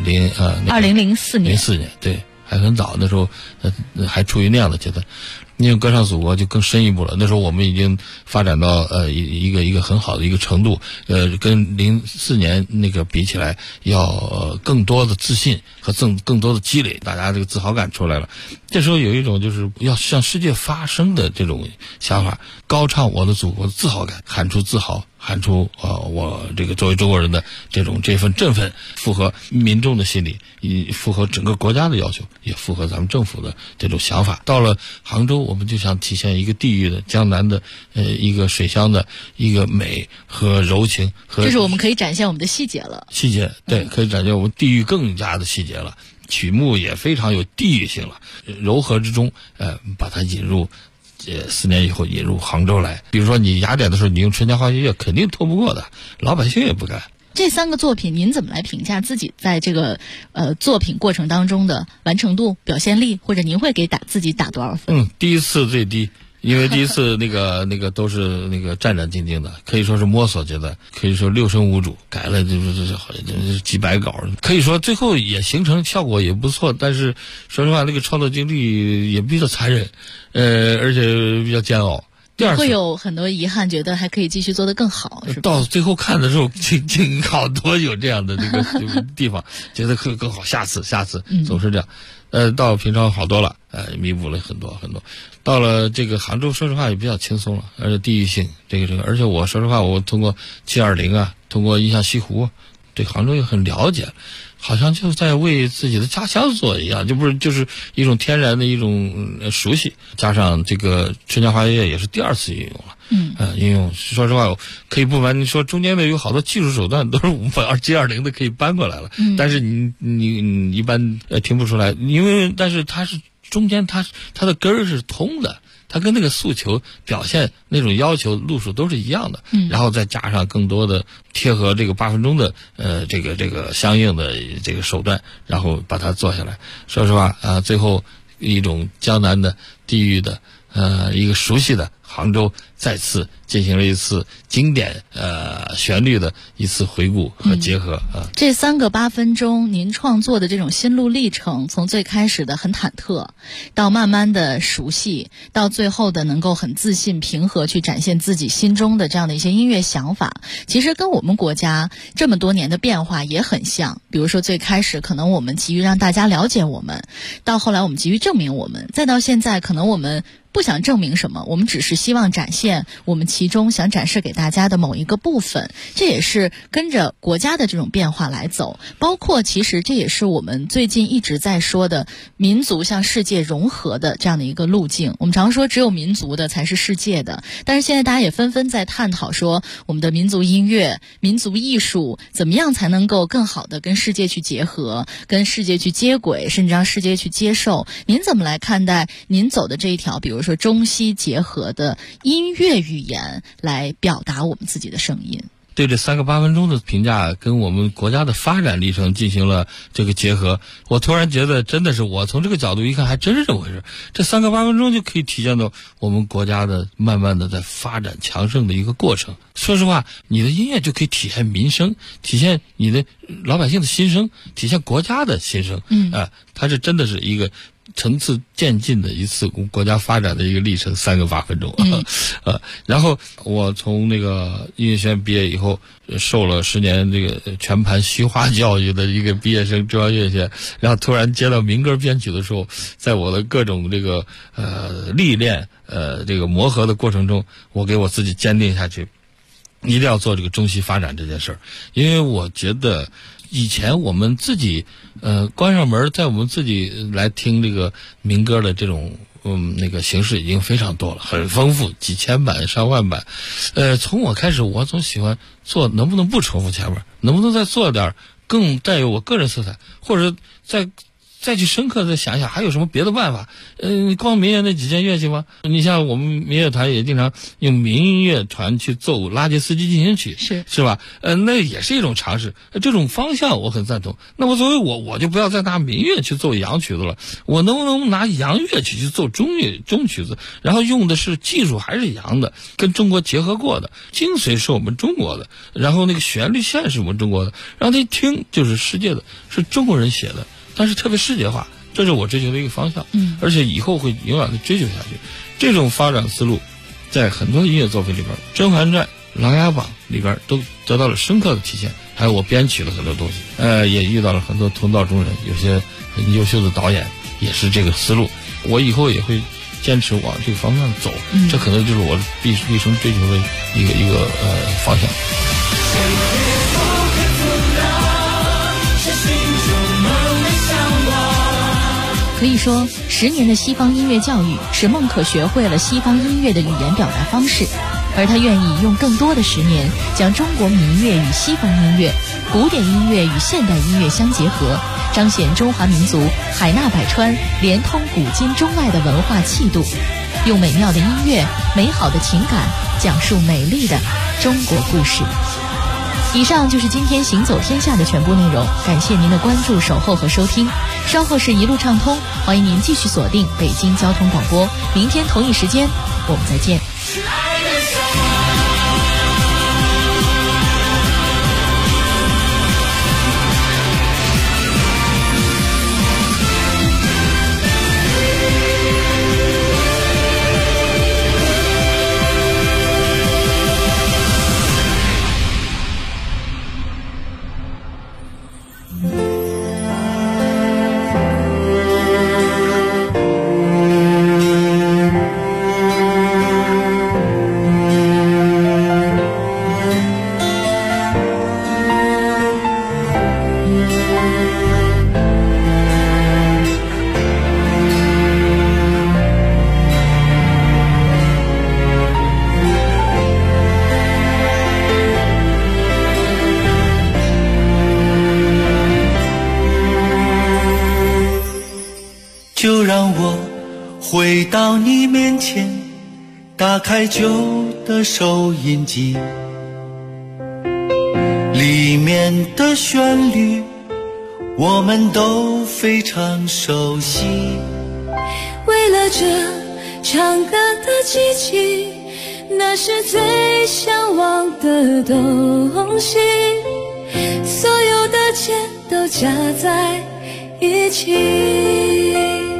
2004年 ，04年，对，还很早，那时候还处于那样的阶段。因为歌唱祖国就更深一步了，那时候我们已经发展到一个很好的一个程度，跟04年那个比起来，要更多的自信和更多的积累，大家这个自豪感出来了。这时候有一种就是要向世界发声的这种想法，高唱我的祖国的自豪感，喊出自豪，喊出我这个作为中国人的这份振奋，符合民众的心理，也符合整个国家的要求，也符合咱们政府的这种想法。到了杭州，我们就想体现一个地域的江南的一个水乡的一个美和柔情，和就是我们可以展现我们的细节了。 细节，对，可以展现我们地域更加的细节了。曲目也非常有地域性了，柔和之中，把它引入。4年以后引入杭州来，比如说你雅典的时候，你用春江花月夜肯定拖不过的，老百姓也不干。 这3个作品，您怎么来评价自己在这个作品过程当中的完成度、表现力，或者您会给自己打多少分？ 第一次最低。因为第一次那个都是那个战战兢兢的，可以说是摸索阶段，可以说6声无主，改了就是几百稿，可以说最后也形成效果也不错，但是说实话，那个创作经历也比较残忍，而且比较煎熬。第二次会有很多遗憾，觉得还可以继续做得更好，是吧？ 到最后看的时候，挺好多有这样的这个地方，觉得更好，下次总是这样。到平常好多了，弥补了很多。到了这个杭州，说实话也比较轻松了，而且地域性这个，而且我说实话，我通过720啊，通过印象西湖，对杭州也很了解，好像就在为自己的家乡做一样，就是一种天然的一种熟悉，加上这个春江花月夜也是第2次运用了。应用说实话，我可以不瞒您说，中间的有好多技术手段都是720的可以搬过来了，但是你一般听不出来，但是它是中间它的根儿是通的，它跟那个诉求表现那种要求路数都是一样的，然后再加上更多的贴合这个8分钟的这个相应的这个手段，然后把它做下来。说实话最后一种江南的地域的一个熟悉的杭州再次进行了一次经典旋律的一次回顾和结合这3个8分钟，您创作的这种心路历程，从最开始的很忐忑，到慢慢的熟悉，到最后的能够很自信平和去展现自己心中的这样的一些音乐想法，其实跟我们国家这么多年的变化也很像。比如说最开始可能我们急于让大家了解我们，到后来我们急于证明我们，再到现在可能我们不想证明什么，我们只是希望展现我们其中想展示给大家的某一个部分，这也是跟着国家的这种变化来走。包括其实这也是我们最近一直在说的民族向世界融合的这样的一个路径。我们常说只有民族的才是世界的，但是现在大家也纷纷在探讨说，我们的民族音乐、民族艺术怎么样才能够更好的跟世界去结合，跟世界去接轨，甚至让世界去接受。您怎么来看待您走的这一条，比如说中西结合的音乐语言来表达我们自己的声音？ 对这3个8分钟的评价跟我们国家的发展历程进行了这个结合，我突然觉得真的是，我从这个角度一看还真是这么回事。这3个8分钟就可以体现到我们国家的慢慢的在发展强盛的一个过程。说实话，你的音乐就可以体现民生，体现你的老百姓的心声，体现国家的心声。它是真的是一个层次渐进的一次国家发展的一个历程，3个8分钟。然后我从那个音乐学院毕业以后，受了10年这个全盘西化教育的一个毕业生，中央音乐学院，然后突然接到民歌编曲的时候，在我的各种这个历练这个磨合的过程中，我给我自己坚定下去，一定要做这个中西发展这件事儿，因为我觉得以前我们自己关上门，在我们自己来听这个民歌的这种那个形式已经非常多了，很丰富，几千版上万版。从我开始，我总喜欢做，能不能不重复前面，能不能再做点更带有我个人色彩，或者再去深刻的想想还有什么别的办法。光民乐那几件乐器吗？你像我们民乐团也经常用民乐团去奏拉杰斯基进行曲，是吧？那也是一种尝试，这种方向我很赞同。那么作为我就不要再拿民乐去奏洋曲子了，我能不能拿洋乐曲去奏中曲子，然后用的是技术还是洋的，跟中国结合过的，精髓是我们中国的，然后那个旋律线是我们中国的，让他一听就是世界的，是中国人写的，但是特别世界化，这是我追求的一个方向。而且以后会永远的追求下去。这种发展思路在很多音乐作品里边，《甄嬛传》《琅琊榜》里边都得到了深刻的体现，还有我编曲了很多东西，也遇到了很多同道中人，有些很优秀的导演也是这个思路，我以后也会坚持往这个方向走，这可能就是我毕生追求的一个方向。 可以说，10年的西方音乐教育使孟可学会了西方音乐的语言表达方式，而他愿意用更多的10年，将中国民乐与西方音乐、古典音乐与现代音乐相结合，彰显中华民族海纳百川、连通古今中外的文化气度，用美妙的音乐、美好的情感，讲述美丽的中国故事。以上就是今天行走天下的全部内容，感谢您的关注、守候和收听。稍后是一路畅通，欢迎您继续锁定北京交通广播。明天同一时间，我们再见。 就让我回到你面前，打开旧的收音机，里面的旋律我们都非常熟悉。 为了这唱歌的机器，那是最向往的东西，所有的钱都加在一起。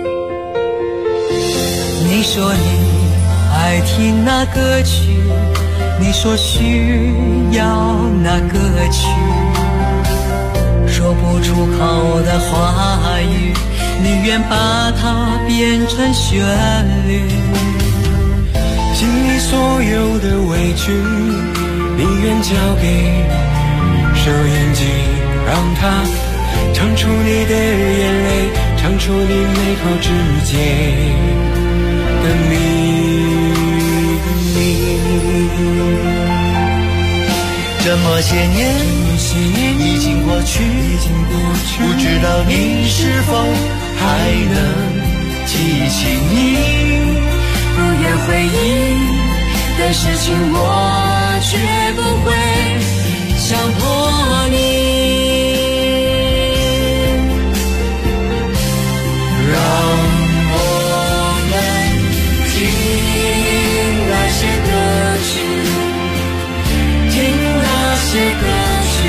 你说你爱听那歌曲，你说需要那歌曲，说不出口的话语，宁愿把它变成旋律。心里所有的委屈，宁愿交给收音机，让它唱出你的眼泪，唱出你美好之间的秘密。这么些年已经过去，不知道你是否还能记起你。 不愿回忆的事情，我绝不会强迫你。 这歌曲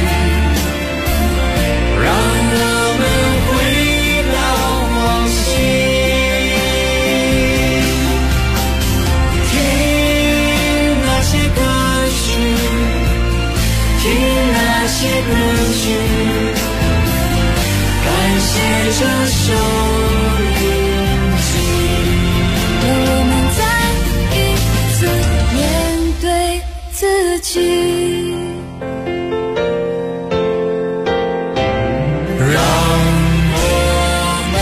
让我们回到往昔。 曲，感谢这首日记， 让我们再一次面对自己。 让我们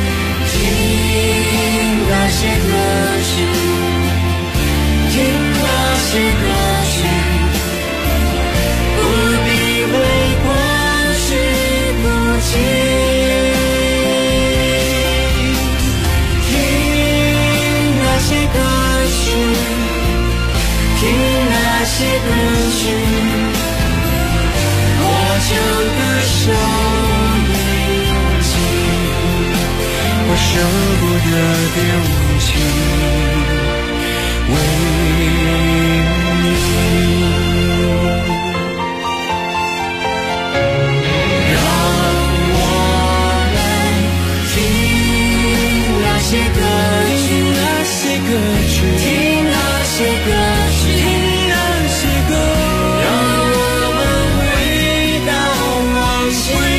听那些歌曲，听那些歌曲，不必为过去哭泣。听那些歌曲，听那些歌曲，我就歌手。我舍不得别无情，为你。让我们听那些歌曲，听那些歌曲，听那些歌曲，听那些歌，让我们回到往昔。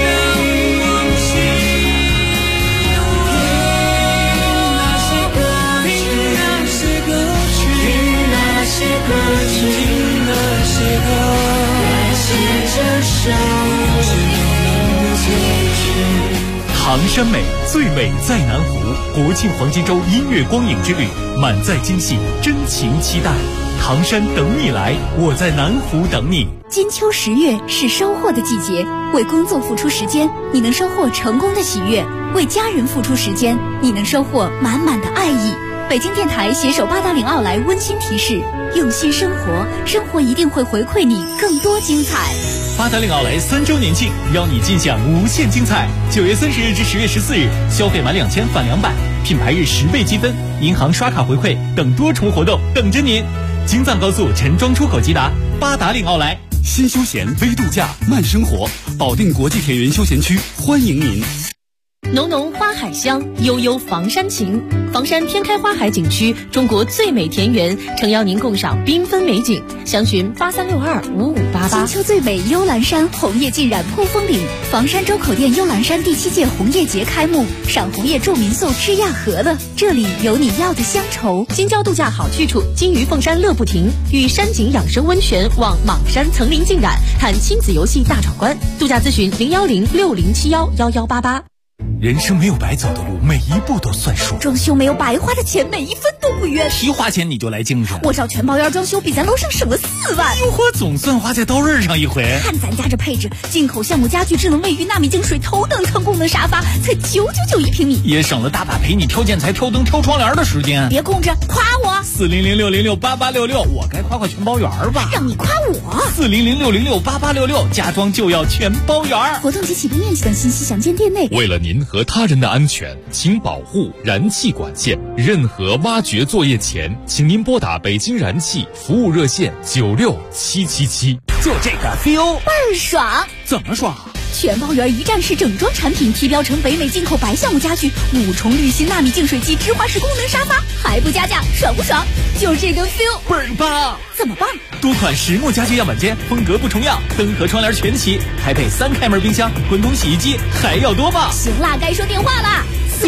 唐山美，最美在南湖。国庆黄金周音乐光影之旅，满载惊喜，真情期待。唐山等你来，我在南湖等你。 金秋10月是收获的季节，为工作付出时间，你能收获成功的喜悦；为家人付出时间，你能收获满满的爱意。北京电台携手八达岭奥莱温馨提示：用心生活，生活一定会回馈你更多精彩。 八达岭奥莱3周年庆，邀你尽享无限精彩。9月30日至10月14日，消费满2000返200，品牌日10倍积分，银行刷卡回馈等多重活动等着您。京藏高速陈庄出口即达，八达岭奥莱。 新休闲微度假慢生活，保定国际田园休闲区欢迎您。 浓浓花海香，悠悠房山情。房山天开花海景区，中国最美田园，诚邀您共赏缤纷美景。详询83625588。 金秋最美幽兰山，红叶浸染扑风岭。房山周口店幽兰山第7届红叶节开幕，赏红叶住民宿吃亚河了，这里有你要的乡愁。 京郊度假好去处，金鱼凤山乐不停，与山景养生温泉望莽山层林尽染，看亲子游戏大闯关。度假咨询01060711188。 人生没有白走的路，每一步都算数。 装修没有白花的钱，每一分都不冤。 提花钱你就来精神， 我找全包圆装修，比咱楼上省了4万。 哟呵，总算花在刀刃上一回。 看咱家这配置，进口橡木家具、智能卫浴、纳米净水、头等舱功能沙发，才999一平米， 也省了大把陪你挑建材、挑灯、挑窗帘的时间。 别空着，夸我 40060688866，我该夸全包圆吧？ 让你夸我 40060688866，家装就要全包圆。 活动及起步面积等信息详见店内。 为了您和他人的安全，请保护燃气管线。任何挖掘作业前，请您拨打北京燃气服务热线96777。 就这个 feel 倍儿爽。 怎么爽？ 全包圆一站式整装产品，提标成北美进口白橡木家具，5重滤芯纳米净水机，芝华士功能沙发，还不加价，爽不爽？就这个 feel 倍儿棒！ 怎么棒？ 多款实木家具样板间，风格不重样，灯和窗帘全齐，还配3开门冰箱、滚筒洗衣机，还要多棒！ 行啦，该说电话啦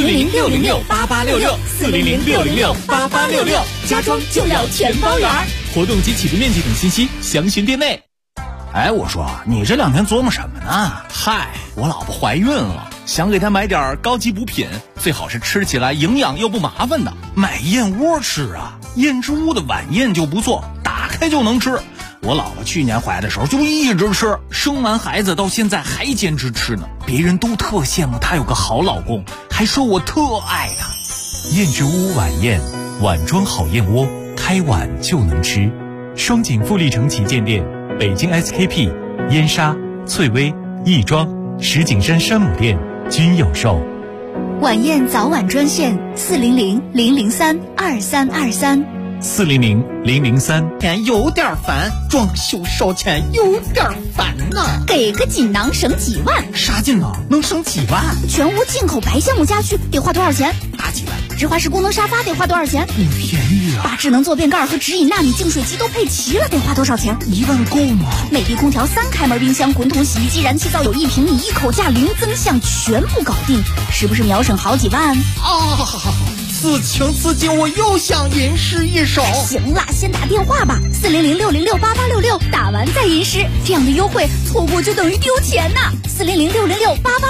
，40060688866，40060688866， 家装就要全包圆。 活动及起步面积等信息详询店内。 哎，我说你这2天琢磨什么呢？ 嗨，我老婆怀孕了，想给她买点高级补品，最好是吃起来营养又不麻烦的。 买燕窝吃啊，燕之屋的晚宴就不错，打开就能吃。我老婆去年怀的时候就一直吃，生完孩子到现在还坚持吃呢。别人都特羡慕她有个好老公，还说我特爱她。 燕之屋晚宴，碗装好燕窝，开碗就能吃。双井富力城旗舰店、北京 SKP、燕莎、翠微、亦庄、石景山山姆店均有售。 晚宴早晚专线400-003-2323。 400-003。 钱有点烦，装修烧钱有点烦呐。 给个锦囊省几万。 啥锦囊能省几万？ 全屋进口白橡木家具得花多少钱？ 大几万。 直滑式功能沙发得花多少钱？ 便宜啊！ 把智能坐便盖和直饮纳米净水机都配齐了，得花多少钱 ？1万够吗？ 美的空调3开门冰箱、滚筒洗衣机、燃气灶有1瓶，你一口价0增项，全部搞定，是不是秒省好几万？ 此情此景，我又想吟诗一首。 行了，先打电话吧，400-606-8866，打完再吟诗，这样的优惠错过就等于丢钱呐。400-606-8866。